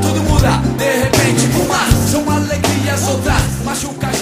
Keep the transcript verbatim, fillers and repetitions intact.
tudo muda. De repente, uma são alegrias, outras machuca.